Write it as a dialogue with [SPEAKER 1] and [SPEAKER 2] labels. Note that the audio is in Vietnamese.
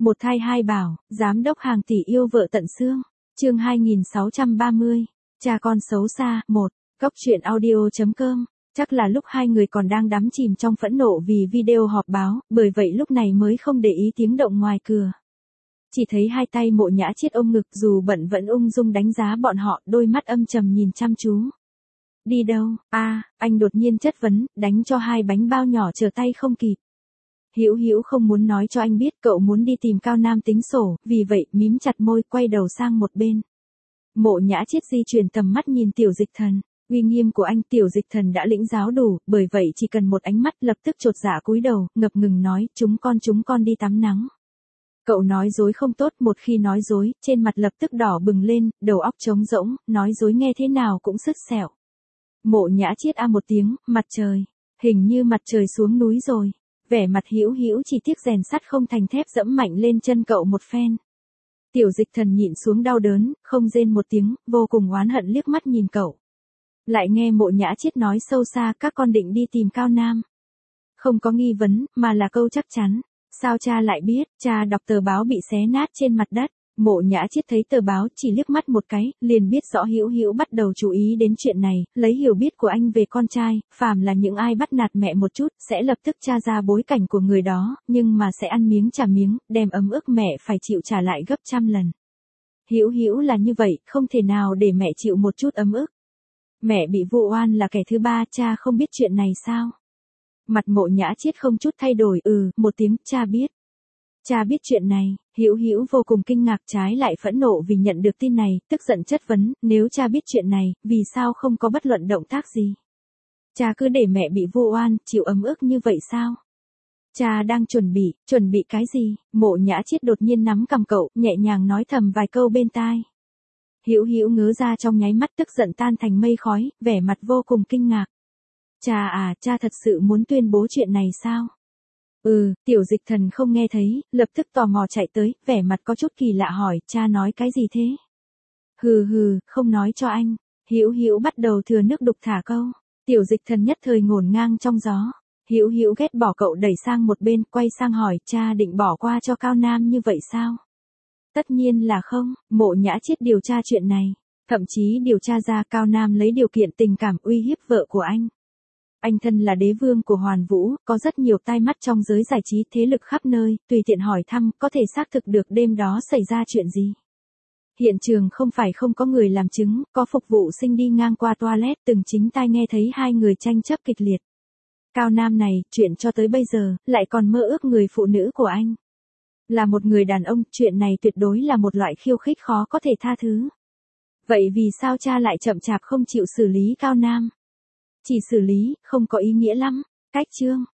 [SPEAKER 1] Một thai hai bảo, giám đốc hàng tỷ yêu vợ tận xương. Chương 2630. Cha con xấu xa. 1. Cốc truyện audio.com. Chắc là lúc hai người còn đang đắm chìm trong phẫn nộ vì video họp báo, bởi vậy lúc này mới không để ý tiếng động ngoài cửa. Chỉ thấy hai tay Mộ Nhã Chiết ôm ngực, dù bận vẫn ung dung đánh giá bọn họ, đôi mắt âm trầm nhìn chăm chú. Đi đâu? Anh đột nhiên chất vấn, đánh cho hai bánh bao nhỏ trở tay không kịp. Hữu Hữu không muốn nói cho anh biết cậu muốn đi tìm Cao Nam tính sổ, vì vậy mím chặt môi quay đầu sang một bên. Mộ Nhã Chiết di chuyển tầm mắt nhìn Tiểu Dịch Thần. Uy nghiêm của anh Tiểu Dịch Thần đã lĩnh giáo đủ, bởi vậy chỉ cần một ánh mắt lập tức chột dạ cúi đầu, ngập ngừng nói, chúng con đi tắm nắng. Cậu nói dối không tốt, một khi nói dối, trên mặt lập tức đỏ bừng lên, đầu óc trống rỗng, nói dối nghe thế nào cũng sứt sẹo. Mộ Nhã Chiết một tiếng, mặt trời, hình như mặt trời xuống núi rồi. Vẻ mặt Hữu Hữu chỉ tiếc rèn sắt không thành thép dẫm mạnh lên chân cậu một phen. Tiểu Dịch Thần nhịn xuống đau đớn, không rên một tiếng, vô cùng oán hận liếc mắt nhìn cậu. Lại nghe Mộ Nhã Chiết nói sâu xa, các con định đi tìm Cao Nam. Không có nghi vấn, mà là câu chắc chắn. Sao cha lại biết? Cha đọc tờ báo bị xé nát trên mặt đất. Mộ Nhã Chiết thấy tờ báo, chỉ liếc mắt một cái, liền biết rõ Hữu Hữu bắt đầu chú ý đến chuyện này, lấy hiểu biết của anh về con trai, phàm là những ai bắt nạt mẹ một chút, sẽ lập tức tra ra bối cảnh của người đó, nhưng mà sẽ ăn miếng trả miếng, đem ấm ức mẹ phải chịu trả lại gấp trăm lần. Hữu Hữu là như vậy, không thể nào để mẹ chịu một chút ấm ức. Mẹ bị vu oan là kẻ thứ ba, cha không biết chuyện này sao? Mặt Mộ Nhã Chiết không chút thay đổi, một tiếng, cha biết. Cha biết chuyện này. Hữu Hữu vô cùng kinh ngạc, trái lại phẫn nộ vì nhận được tin này, tức giận chất vấn, nếu cha biết chuyện này, vì sao không có bất luận động tác gì? Cha cứ để mẹ bị vu oan, chịu ấm ức như vậy sao? Cha đang chuẩn bị cái gì? Mộ Nhã Chiết đột nhiên nắm cằm cậu, nhẹ nhàng nói thầm vài câu bên tai. Hữu Hữu ngớ ra trong nháy mắt, tức giận tan thành mây khói, vẻ mặt vô cùng kinh ngạc. Cha thật sự muốn tuyên bố chuyện này sao? Tiểu Dịch Thần không nghe thấy, lập tức tò mò chạy tới, vẻ mặt có chút kỳ lạ hỏi, cha nói cái gì thế? Không nói cho anh. Hữu Hữu bắt đầu thừa nước đục thả câu. Tiểu Dịch Thần nhất thời ngổn ngang trong gió. Hữu Hữu ghét bỏ cậu đẩy sang một bên, quay sang hỏi, cha định bỏ qua cho Cao Nam như vậy sao? Tất nhiên là không. Mộ Nhã Chiết điều tra chuyện này, thậm chí điều tra ra Cao Nam lấy điều kiện tình cảm uy hiếp vợ của anh. Anh thân là đế vương của Hoàn Vũ, có rất nhiều tai mắt trong giới giải trí, thế lực khắp nơi, tùy tiện hỏi thăm, có thể xác thực được đêm đó xảy ra chuyện gì. Hiện trường không phải không có người làm chứng, có phục vụ sinh đi ngang qua toilet từng chính tai nghe thấy hai người tranh chấp kịch liệt. Cao Nam này, chuyện cho tới bây giờ, lại còn mơ ước người phụ nữ của anh. Là một người đàn ông, chuyện này tuyệt đối là một loại khiêu khích khó có thể tha thứ. Vậy vì sao cha lại chậm chạp không chịu xử lý Cao Nam? Chỉ xử lý, không có ý nghĩa lắm. Cách chương.